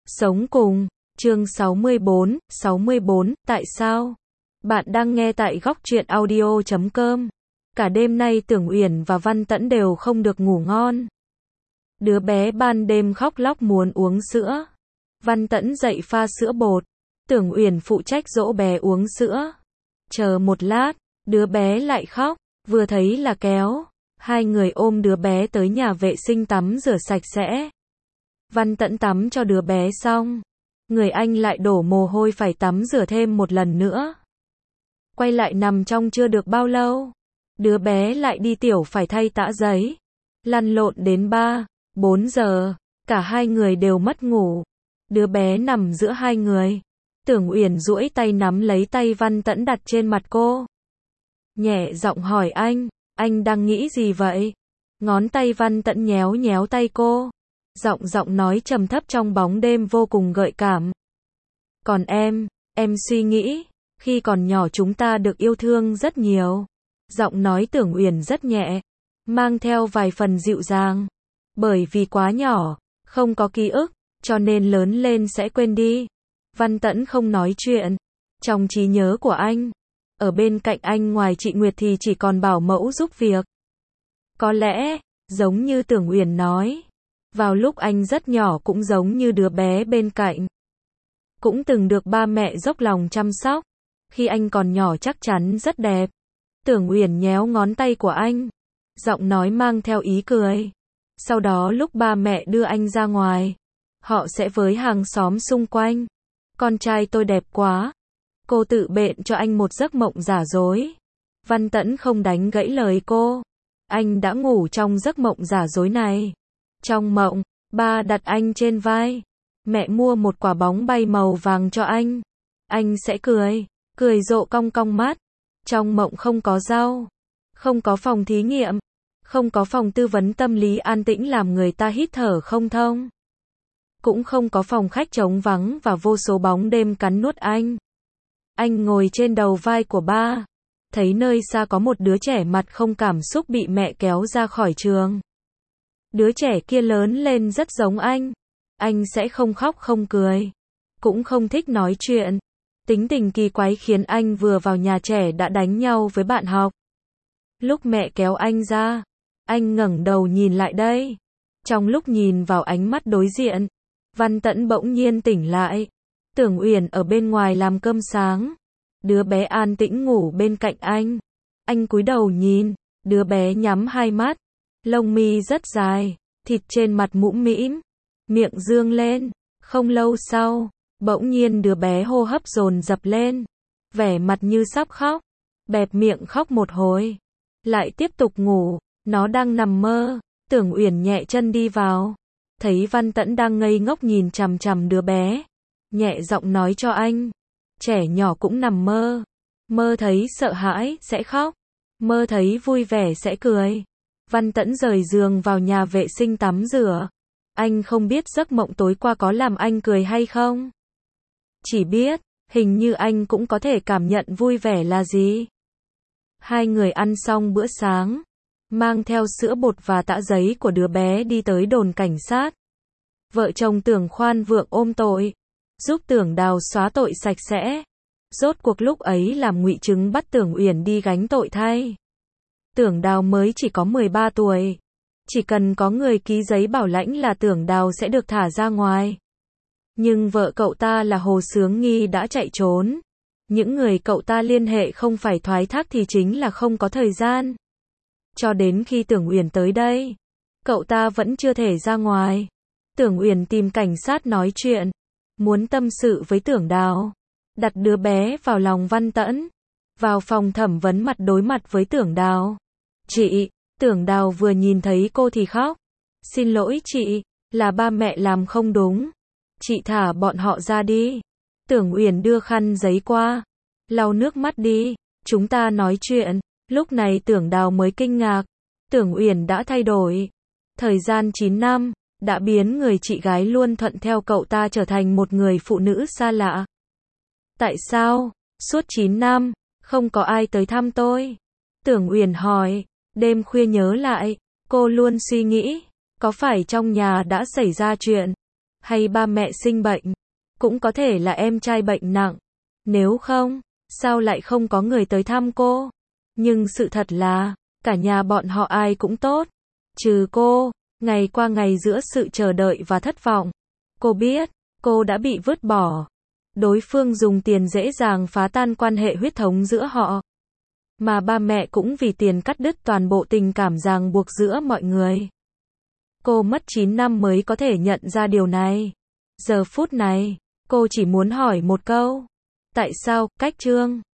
Sống cùng, chương 64, tại sao? Bạn đang nghe tại góc truyện audio.com. Cả đêm nay Tưởng Uyển và Văn Tẫn đều không được ngủ ngon. Đứa bé ban đêm khóc lóc muốn uống sữa. Văn Tẫn dậy pha sữa bột. Tưởng Uyển phụ trách dỗ bé uống sữa. Chờ một lát, đứa bé lại khóc, vừa thấy là kéo. Hai người ôm đứa bé tới nhà vệ sinh tắm rửa sạch sẽ. Văn Tẫn tắm cho đứa bé xong, người anh lại đổ mồ hôi phải tắm rửa thêm một lần nữa. Quay lại nằm trong chưa được bao lâu, đứa bé lại đi tiểu phải thay tã giấy. Lăn lộn đến 3-4 giờ, cả hai người đều mất ngủ. Đứa bé nằm giữa hai người. Tưởng Uyển duỗi tay nắm lấy tay Văn Tẫn đặt trên mặt cô. Nhẹ giọng hỏi anh đang nghĩ gì vậy? Ngón tay Văn Tẫn nhéo nhéo tay cô. Giọng nói trầm thấp trong bóng đêm vô cùng gợi cảm. Còn em suy nghĩ, khi còn nhỏ chúng ta được yêu thương rất nhiều. Giọng nói Tưởng Uyển rất nhẹ, mang theo vài phần dịu dàng. Bởi vì quá nhỏ, không có ký ức, cho nên lớn lên sẽ quên đi. Văn Tẫn không nói chuyện. Trong trí nhớ của anh, ở bên cạnh anh ngoài chị Nguyệt thì chỉ còn bảo mẫu giúp việc. Có lẽ, giống như Tưởng Uyển nói, vào lúc anh rất nhỏ cũng giống như đứa bé bên cạnh. Cũng từng được ba mẹ dốc lòng chăm sóc. Khi anh còn nhỏ chắc chắn rất đẹp. Tưởng Uyển nhéo ngón tay của anh. Giọng nói mang theo ý cười. Sau đó lúc ba mẹ đưa anh ra ngoài, họ sẽ với hàng xóm xung quanh. Con trai tôi đẹp quá. Cô tự bện cho anh một giấc mộng giả dối. Văn Tẫn không đánh gãy lời cô. Anh đã ngủ trong giấc mộng giả dối này. Trong mộng, ba đặt anh trên vai. Mẹ mua một quả bóng bay màu vàng cho anh. Anh sẽ cười rộ cong cong mắt. Trong mộng không có rau, không có phòng thí nghiệm, không có phòng tư vấn tâm lý an tĩnh làm người ta hít thở không thông. Cũng không có phòng khách trống vắng và vô số bóng đêm cắn nuốt anh. Anh ngồi trên đầu vai của ba, thấy nơi xa có một đứa trẻ mặt không cảm xúc bị mẹ kéo ra khỏi trường. Đứa trẻ kia lớn lên rất giống anh sẽ không khóc không cười, cũng không thích nói chuyện. Tính tình kỳ quái khiến anh vừa vào nhà trẻ đã đánh nhau với bạn học. Lúc mẹ kéo anh ra, anh ngẩng đầu nhìn lại đây. Trong lúc nhìn vào ánh mắt đối diện, Văn Tẫn bỗng nhiên tỉnh lại. Tưởng Uyển ở bên ngoài làm cơm sáng. Đứa bé an tĩnh ngủ bên cạnh anh. Anh cúi đầu nhìn, đứa bé nhắm hai mắt, lông mi rất dài, thịt trên mặt mũm mĩm, miệng dương lên. Không lâu sau, bỗng nhiên đứa bé hô hấp dồn dập lên, vẻ mặt như sắp khóc, bẹp miệng khóc một hồi, lại tiếp tục ngủ. Nó đang nằm mơ. Tưởng Uyển nhẹ chân đi vào, thấy Văn Tẫn đang ngây ngốc nhìn chằm chằm đứa bé, nhẹ giọng nói cho anh, trẻ nhỏ cũng nằm mơ, mơ thấy sợ hãi sẽ khóc, mơ thấy vui vẻ sẽ cười. Văn Tẫn rời giường vào nhà vệ sinh tắm rửa. Anh không biết giấc mộng tối qua có làm anh cười hay không. Chỉ biết, hình như anh cũng có thể cảm nhận vui vẻ là gì. Hai người ăn xong bữa sáng, mang theo sữa bột và tã giấy của đứa bé đi tới đồn cảnh sát. Vợ chồng Tưởng Khoan Vượng ôm tội, giúp Tưởng Đào xóa tội sạch sẽ. Rốt cuộc lúc ấy làm ngụy chứng bắt Tưởng Uyển đi gánh tội thay. Tưởng Đào mới chỉ có 13 tuổi. Chỉ cần có người ký giấy bảo lãnh là Tưởng Đào sẽ được thả ra ngoài. Nhưng vợ cậu ta là Hồ Sướng Nghi đã chạy trốn. Những người cậu ta liên hệ không phải thoái thác thì chính là không có thời gian. Cho đến khi Tưởng Uyển tới đây, cậu ta vẫn chưa thể ra ngoài. Tưởng Uyển tìm cảnh sát nói chuyện, muốn tâm sự với Tưởng Đào, đặt đứa bé vào lòng Văn Tẫn. Vào phòng thẩm vấn mặt đối mặt với Tưởng Đào. Chị, Tưởng Đào vừa nhìn thấy cô thì khóc. Xin lỗi chị, là ba mẹ làm không đúng. Chị thả bọn họ ra đi. Tưởng Uyển đưa khăn giấy qua, lau nước mắt đi, chúng ta nói chuyện. Lúc này Tưởng Đào mới kinh ngạc. Tưởng Uyển đã thay đổi. Thời gian 9 năm, đã biến người chị gái luôn thuận theo cậu ta trở thành một người phụ nữ xa lạ. Tại sao, suốt 9 năm, không có ai tới thăm tôi? Tưởng Uyển hỏi. Đêm khuya nhớ lại, cô luôn suy nghĩ, có phải trong nhà đã xảy ra chuyện? hay ba mẹ sinh bệnh, cũng có thể là em trai bệnh nặng. Nếu không, sao lại không có người tới thăm cô? Nhưng sự thật là, cả nhà bọn họ ai cũng tốt, trừ cô. Ngày qua ngày giữa sự chờ đợi và thất vọng, cô biết, cô đã bị vứt bỏ. Đối phương dùng tiền dễ dàng phá tan quan hệ huyết thống giữa họ. Mà ba mẹ cũng vì tiền cắt đứt toàn bộ tình cảm ràng buộc giữa mọi người. Cô mất 9 năm mới có thể nhận ra điều này. Giờ phút này, cô chỉ muốn hỏi một câu. Tại sao, cách Trương?